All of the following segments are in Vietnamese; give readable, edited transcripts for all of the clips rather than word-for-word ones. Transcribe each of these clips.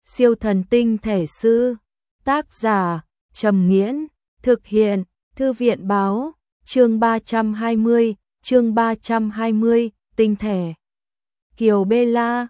Siêu thần tinh thể sư. Tác giả Trầm Nghiễn. Thực hiện Thư viện báo. Chương 320. Tinh thể. Kiều Bê La.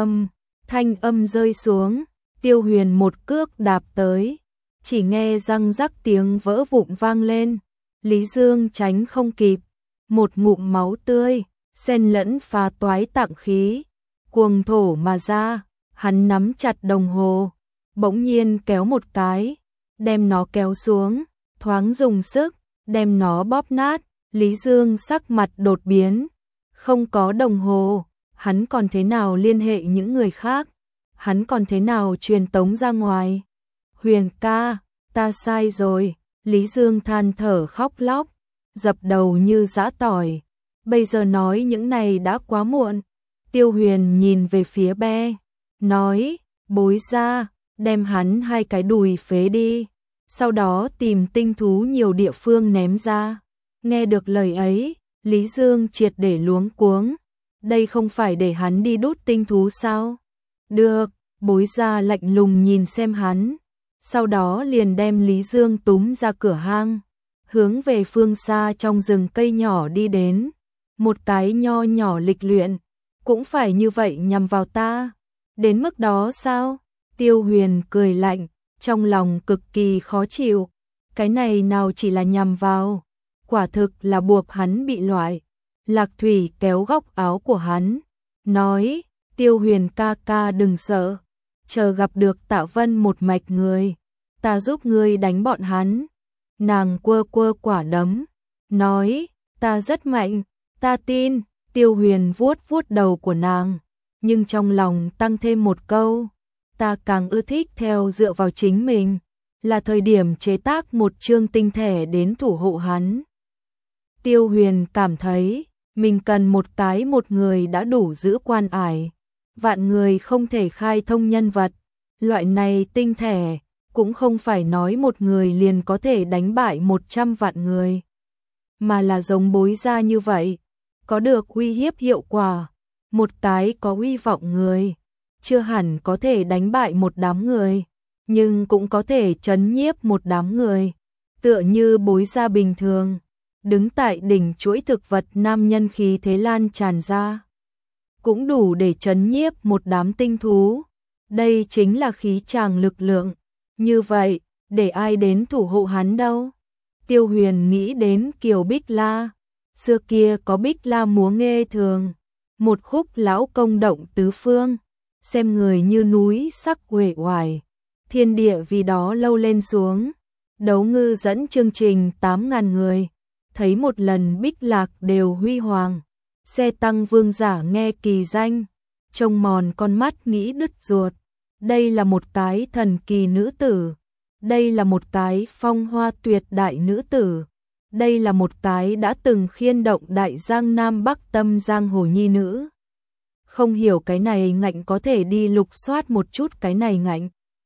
Thanh âm rơi xuống. Tiêu Huyền một cước đạp tới. Chỉ nghe răng rắc tiếng vỡ vụn vang lên. Lý Dương tránh không kịp. Một ngụm máu tươi, xen lẫn phá toái tạng khí, cuồng thổ mà ra. Hắn nắm chặt đồng hồ, bỗng nhiên kéo một cái, đem nó kéo xuống, thoáng dùng sức, đem nó bóp nát. Lý Dương sắc mặt đột biến. Không có đồng hồ, hắn còn thế nào liên hệ những người khác? Hắn còn thế nào truyền tống ra ngoài? Huyền ca, ta sai rồi. Lý Dương than thở khóc lóc, dập đầu như giã tỏi. Bây giờ nói những này đã quá muộn. Tiêu Huyền nhìn về phía Be, nói, bối ra, đem hắn 2 cái đùi phế đi, sau đó tìm tinh thú nhiều địa phương ném ra. Nghe được lời ấy, Lý Dương triệt để luống cuống. Đây không phải để hắn đi đút tinh thú sao? Được, bối ra lạnh lùng nhìn xem hắn. Sau đó liền đem Lý Dương túm ra cửa hang, hướng về phương xa trong rừng cây nhỏ đi đến. Một cái nho nhỏ lịch luyện, cũng phải như vậy nhằm vào ta? Đến mức đó sao? Tiêu Huyền cười lạnh, trong lòng cực kỳ khó chịu. Cái này nào chỉ là nhằm vào, quả thực là buộc hắn bị loại. Lạc Thủy kéo góc áo của hắn, nói, Tiêu Huyền ca ca đừng sợ. Chờ gặp được Tạ Vân một mạch người, ta giúp ngươi đánh bọn hắn. Nàng quơ quơ quả đấm, nói, ta rất mạnh, ta tin. Tiêu Huyền vuốt vuốt đầu của nàng, nhưng trong lòng tăng thêm một câu, ta càng ưa thích theo dựa vào chính mình. Là thời điểm chế tác một chương tinh thể đến thủ hộ hắn. Tiêu Huyền cảm thấy mình cần một người đã đủ giữ quan ải. Vạn người không thể khai thông nhân vật. Loại này tinh thể cũng không phải nói một người liền có thể đánh bại 100 vạn người, mà là giống bối ra như vậy, có được uy hiếp hiệu quả. Một cái có uy vọng người, chưa hẳn có thể đánh bại một đám người, nhưng cũng có thể trấn nhiếp một đám người. Tựa như bối ra bình thường, đứng tại đỉnh chuỗi thực vật nam nhân khí thế lan tràn ra, cũng đủ để trấn nhiếp một đám tinh thú. Đây chính là khí tràng lực lượng. Như vậy, để ai đến thủ hộ hắn đâu? Tiêu Huyền nghĩ đến Kiều Bích La. Xưa kia có Bích La múa nghê thường, một khúc lão công động tứ phương, xem người như núi sắc uể oải, thiên địa vì đó lâu lên xuống. Đấu ngư dẫn chương trình 8.000 người, thấy một lần Bích Lạc đều huy hoàng. Xe tăng vương giả nghe kỳ danh, trông mòn con mắt nghĩ đứt ruột. Đây là một cái thần kỳ nữ tử, đây là một cái phong hoa tuyệt đại nữ tử, đây là một cái đã từng khiên động đại giang nam bắc tâm giang hồ nhi nữ. Không hiểu cái này ngạnh có thể đi lục soát một chút cái này ngạnh.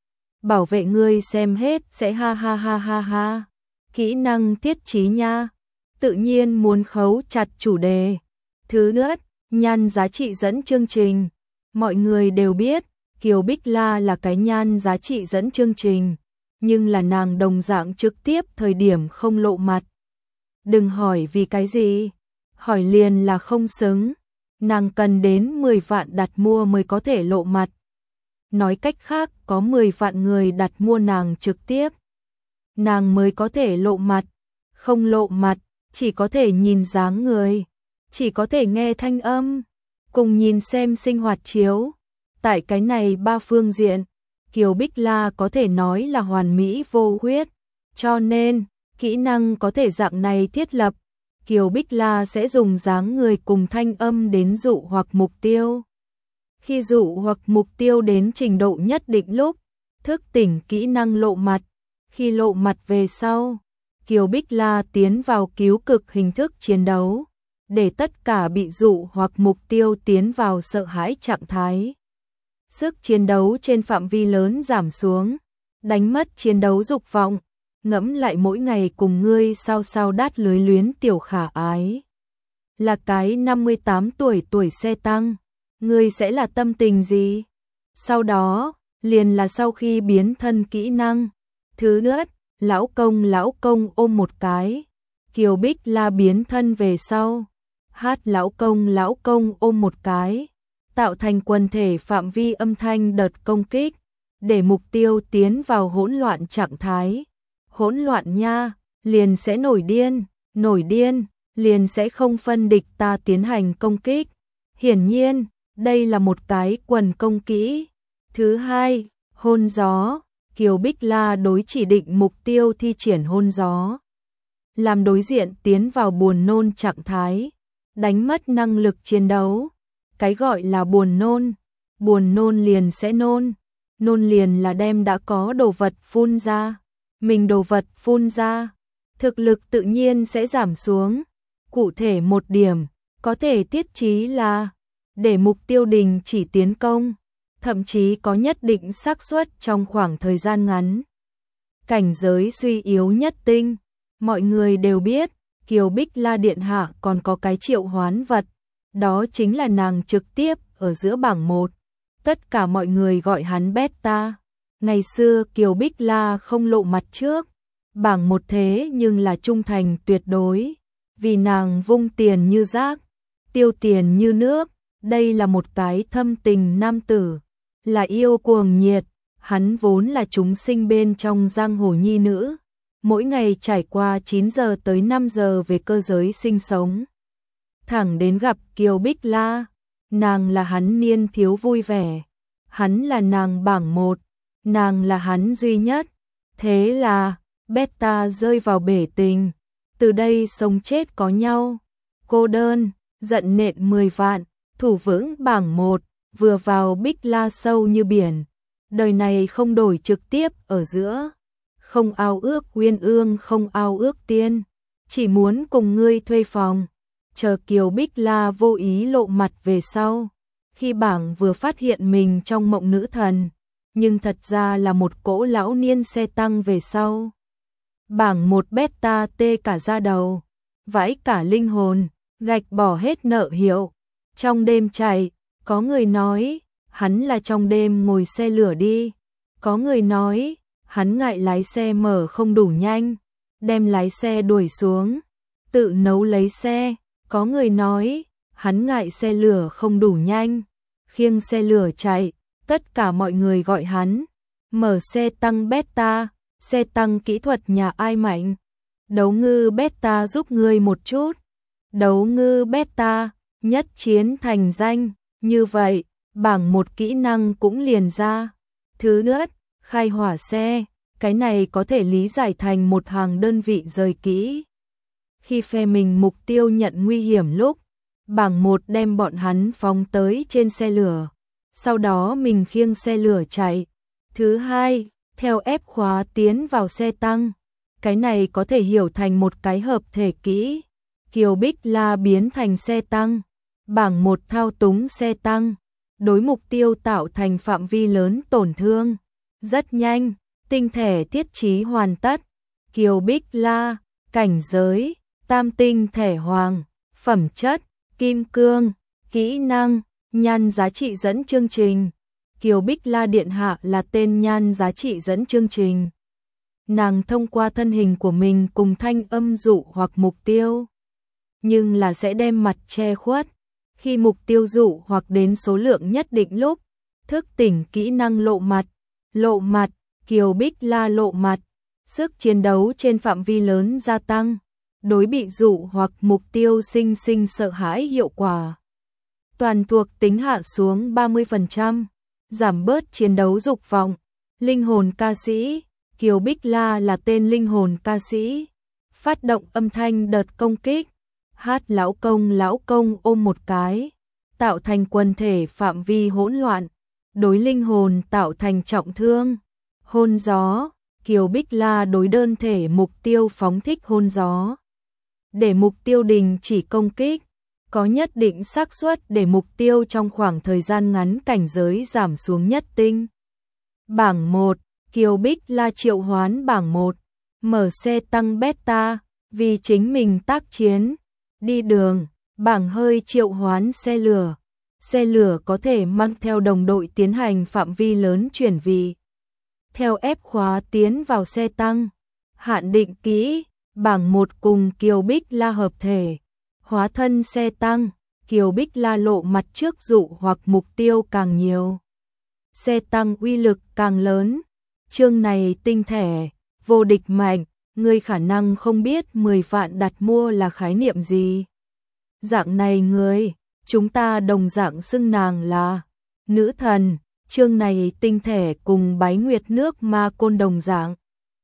Bảo vệ ngươi xem hết sẽ ha ha ha ha ha. Kỹ năng tiết trí nha. Tự nhiên muốn khấu chặt chủ đề. Thứ nữa, nhan giá trị dẫn chương trình. Mọi người đều biết, Kiều Bích La là cái nhan giá trị dẫn chương trình, nhưng là nàng đồng dạng trực tiếp thời điểm không lộ mặt. Đừng hỏi vì cái gì, hỏi liền là không xứng. Nàng cần đến 10 vạn đặt mua mới có thể lộ mặt. Nói cách khác, có 10 vạn người đặt mua nàng trực tiếp, nàng mới có thể lộ mặt. Không lộ mặt, chỉ có thể nhìn dáng người, chỉ có thể nghe thanh âm, cùng nhìn xem sinh hoạt chiếu. Tại cái này 3 phương diện, Kiều Bích La có thể nói là hoàn mỹ vô khuyết, cho nên kỹ năng có thể dạng này thiết lập. Kiều Bích La sẽ dùng dáng người cùng thanh âm đến dụ hoặc mục tiêu. Khi dụ hoặc mục tiêu đến trình độ nhất định lúc, thức tỉnh kỹ năng lộ mặt. Khi lộ mặt về sau, Kiều Bích La tiến vào cứu cực hình thức chiến đấu, để tất cả bị dụ hoặc mục tiêu tiến vào sợ hãi trạng thái. Sức chiến đấu trên phạm vi lớn giảm xuống, đánh mất chiến đấu dục vọng. Ngẫm lại mỗi ngày cùng ngươi sao sao đát lưới luyến tiểu khả ái. Là cái 58 tuổi xe tăng, ngươi sẽ là tâm tình gì? Sau đó, liền là sau khi biến thân kỹ năng. Thứ nhất, lão công ôm một cái. Kiều Bích La biến thân về sau. Hát lão công ôm một cái. Tạo thành quần thể phạm vi âm thanh đợt công kích. Để mục tiêu tiến vào hỗn loạn trạng thái. Hỗn loạn nha, liền sẽ nổi điên, liền sẽ không phân địch ta tiến hành công kích. Hiển nhiên, đây là một cái quần công kỹ. Thứ hai, hôn gió. Kiều Bích La đối chỉ định mục tiêu thi triển hôn gió. Làm đối diện tiến vào buồn nôn trạng thái. Đánh mất năng lực chiến đấu. Cái gọi là buồn nôn liền sẽ nôn. Nôn liền là đem đã có đồ vật phun ra. Mình đồ vật phun ra. Thực lực tự nhiên sẽ giảm xuống. Cụ thể một điểm, có thể tiết chí là để mục tiêu đình chỉ tiến công, thậm chí có nhất định xác suất trong khoảng thời gian ngắn. Cảnh giới suy yếu nhất tinh, mọi người đều biết, Kiều Bích La Điện Hạ còn có cái triệu hoán vật, đó chính là nàng trực tiếp ở giữa bảng 1. Tất cả mọi người gọi hắn Beta. Ngày xưa Kiều Bích La không lộ mặt trước, bảng 1 thế nhưng là trung thành tuyệt đối, vì nàng vung tiền như rác, tiêu tiền như nước, đây là một cái thâm tình nam tử, là yêu cuồng nhiệt, hắn vốn là chúng sinh bên trong giang hồ nhi nữ, mỗi ngày trải qua 9 giờ tới 5 giờ về cơ giới sinh sống. Thẳng đến gặp Kiều Bích La, nàng là hắn niên thiếu vui vẻ, hắn là nàng bảng 1, nàng là hắn duy nhất, thế là Beta rơi vào bể tình, từ đây sống chết có nhau, cô đơn, giận nện 10 vạn, thủ vững bảng 1, vừa vào Bích La sâu như biển, đời này không đổi trực tiếp ở giữa, không ao ước uyên ương không ao ước tiên, chỉ muốn cùng ngươi thuê phòng, chờ Kiều Bích La vô ý lộ mặt về sau, khi bảng vừa phát hiện mình trong mộng nữ thần, nhưng thật ra là một cỗ lão niên xe tăng về sau. Bảng 1 Beta tê cả da đầu, vãi cả linh hồn, gạch bỏ hết nợ hiệu. Trong đêm chạy, có người nói, hắn là trong đêm ngồi xe lửa đi. Có người nói, hắn ngại lái xe mở không đủ nhanh, đem lái xe đuổi xuống, tự nấu lấy xe. Có người nói, hắn ngại xe lửa không đủ nhanh, khiêng xe lửa chạy. Tất cả mọi người gọi hắn, mở xe tăng Beta. Xe tăng kỹ thuật nhà ai mạnh? Đấu ngư Beta giúp ngươi một chút. Đấu ngư Beta, nhất chiến thành danh. Như vậy, bảng 1 kỹ năng cũng liền ra. Thứ nhất, khai hỏa xe. Cái này có thể lý giải thành một hàng đơn vị rời kỹ. Khi phe mình mục tiêu nhận nguy hiểm lúc, bảng 1 đem bọn hắn phóng tới trên xe lửa. Sau đó mình khiêng xe lửa chạy. Thứ hai, theo ép khóa tiến vào xe tăng. Cái này có thể hiểu thành một cái hợp thể kỹ. Kiều Bích La biến thành xe tăng. Bảng 1 thao túng xe tăng. Đối mục tiêu tạo thành phạm vi lớn tổn thương. Rất nhanh, tinh thể thiết trí hoàn tất. Kiều Bích La, cảnh giới, tam tinh thể hoàng, phẩm chất, kim cương, kỹ năng, nhan giá trị dẫn chương trình. Kiều Bích La Điện Hạ là tên nhan giá trị dẫn chương trình. Nàng thông qua thân hình của mình cùng thanh âm dụ hoặc mục tiêu, nhưng là sẽ đem mặt che khuất. Khi mục tiêu dụ hoặc đến số lượng nhất định lúc, thức tỉnh kỹ năng lộ mặt, Kiều Bích La lộ mặt, sức chiến đấu trên phạm vi lớn gia tăng, đối bị dụ hoặc mục tiêu sinh sợ hãi hiệu quả. Toàn thuộc tính hạ xuống 30%. Giảm bớt chiến đấu dục vọng. Linh hồn ca sĩ, Kiều Bích La là tên linh hồn ca sĩ. Phát động âm thanh đợt công kích. Hát lão công ôm một cái. Tạo thành quần thể phạm vi hỗn loạn. Đối linh hồn tạo thành trọng thương. Hôn gió, Kiều Bích La đối đơn thể mục tiêu phóng thích hôn gió. Để mục tiêu đình chỉ công kích. Có nhất định xác suất để mục tiêu trong khoảng thời gian ngắn cảnh giới giảm xuống nhất tinh. Bảng 1, Kiều Bích La triệu hoán bảng 1, mở xe tăng Beta, vì chính mình tác chiến, đi đường, bảng hơi triệu hoán xe lửa, xe lửa có thể mang theo đồng đội tiến hành phạm vi lớn chuyển vì. Theo ép khóa tiến vào xe tăng, hạn định kỹ, bảng 1 cùng Kiều Bích La hợp thể, hóa thân xe tăng, Kiều Bích La lộ mặt trước dụ hoặc mục tiêu càng nhiều. Xe tăng uy lực càng lớn, chương này tinh thể, vô địch mạnh, ngươi khả năng không biết 10 vạn đặt mua là khái niệm gì. Dạng này người, chúng ta đồng dạng xưng nàng là nữ thần, chương này tinh thể cùng Bái Nguyệt nước ma côn đồng dạng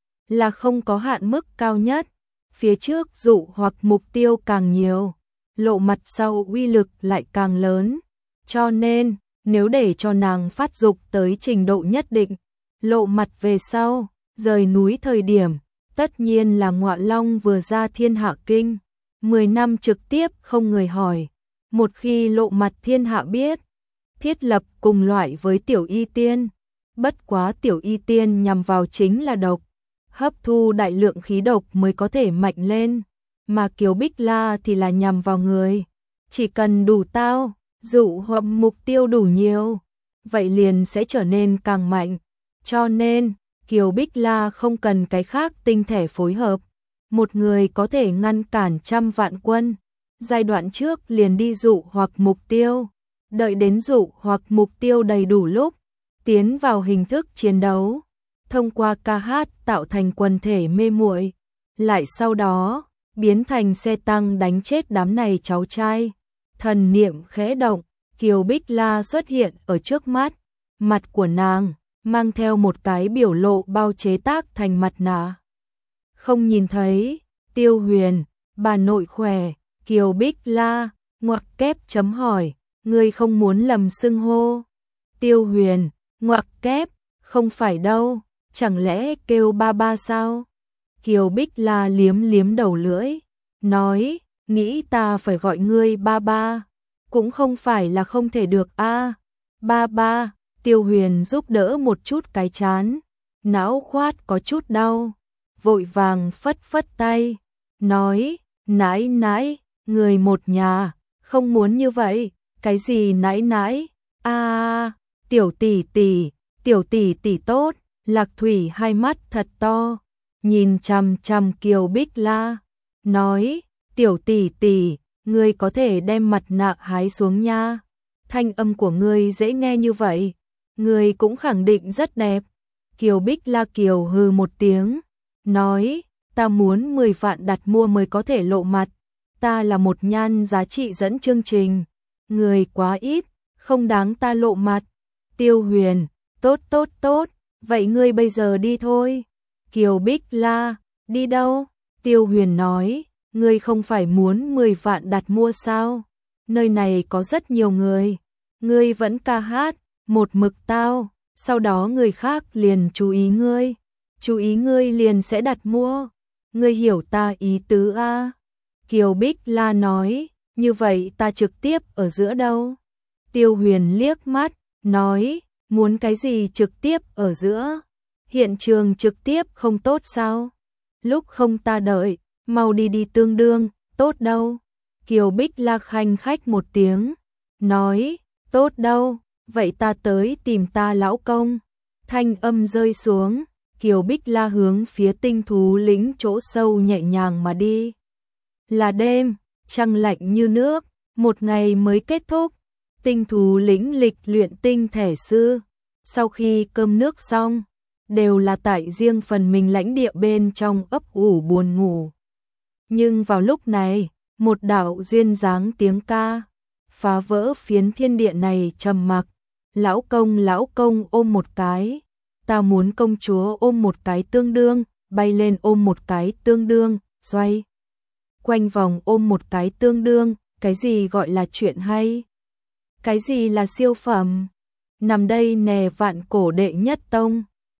là không có hạn mức cao nhất, phía trước dụ hoặc mục tiêu càng nhiều, lộ mặt sau uy lực lại càng lớn, cho nên nếu để cho nàng phát dục tới trình độ nhất định, lộ mặt về sau, rời núi thời điểm, tất nhiên là ngọa long vừa ra thiên hạ kinh, 10 năm trực tiếp không người hỏi, một khi lộ mặt thiên hạ biết, thiết lập cùng loại với tiểu y tiên, bất quá tiểu y tiên nhằm vào chính là độc, hấp thu đại lượng khí độc mới có thể mạnh lên, mà Kiều Bích La thì là nhằm vào người, chỉ cần đủ tao, dụ hoặc mục tiêu đủ nhiều, vậy liền sẽ trở nên càng mạnh, cho nên Kiều Bích La không cần cái khác tinh thể phối hợp, một người có thể ngăn cản trăm vạn quân, giai đoạn trước liền đi dụ hoặc mục tiêu, đợi đến dụ hoặc mục tiêu đầy đủ lúc, tiến vào hình thức chiến đấu, thông qua ca hát tạo thành quần thể mê muội, lại sau đó biến thành xe tăng đánh chết đám này cháu trai. Thần niệm khẽ động, Kiều Bích La xuất hiện ở trước mắt, mặt của nàng mang theo một cái biểu lộ bao chế tác thành mặt nạ. Không nhìn thấy, Tiêu Huyền, bà nội khỏe, Kiều Bích La, ngoặc kép chấm hỏi, ngươi không muốn lầm xưng hô. Tiêu Huyền, ngoặc kép, không phải đâu, chẳng lẽ kêu ba ba sao? Kiều Bích La liếm liếm đầu lưỡi, nói, nghĩ ta phải gọi ngươi ba ba, cũng không phải là không thể được a. Ba ba, Tiêu Huyền giúp đỡ một chút cái chán, não khoát có chút đau, vội vàng phất phất tay, nói, nãi nãi, người một nhà, không muốn như vậy, cái gì nãi nãi, tiểu tỷ tỷ tốt, Lạc Thủy hai mắt thật to, nhìn chằm chằm Kiều Bích La, nói, tiểu tỷ tỷ, ngươi có thể đem mặt nạ hái xuống nha, thanh âm của ngươi dễ nghe như vậy, ngươi cũng khẳng định rất đẹp. Kiều Bích La Kiều hừ một tiếng, nói, ta muốn 10 vạn đặt mua mới có thể lộ mặt, ta là một nhan giá trị dẫn chương trình, người quá ít, không đáng ta lộ mặt. Tiêu Huyền, tốt, vậy ngươi bây giờ đi thôi. Kiều Bích La, đi đâu? Tiêu Huyền nói, ngươi không phải muốn 10 vạn đặt mua sao? Nơi này có rất nhiều người, ngươi vẫn ca hát, một mực tao, sau đó người khác liền chú ý ngươi liền sẽ đặt mua. Ngươi hiểu ta ý tứ a? Kiều Bích La nói, như vậy ta trực tiếp ở giữa đâu? Tiêu Huyền liếc mắt, nói, muốn cái gì trực tiếp ở giữa? Hiện trường trực tiếp không tốt sao? Lúc không ta đợi, mau đi tương đương, tốt đâu? Kiều Bích La khanh khách một tiếng, nói, tốt đâu, vậy ta tới tìm ta lão công. Thanh âm rơi xuống, Kiều Bích La hướng phía tinh thú lĩnh chỗ sâu nhẹ nhàng mà đi. Là đêm, trăng lạnh như nước, một ngày mới kết thúc. Tinh thú lĩnh lịch luyện tinh thể sư, sau khi cơm nước xong, đều là tại riêng phần mình lãnh địa bên trong ấp ủ buồn ngủ. Nhưng vào lúc này, một đạo duyên dáng tiếng ca, phá vỡ phiến thiên địa này trầm mặc. Lão công ôm một cái, ta muốn công chúa ôm một cái tương đương, bay lên ôm một cái tương đương, xoay quanh vòng ôm một cái tương đương, cái gì gọi là chuyện hay? Cái gì là siêu phẩm? Nằm đây nè vạn cổ đệ nhất tông,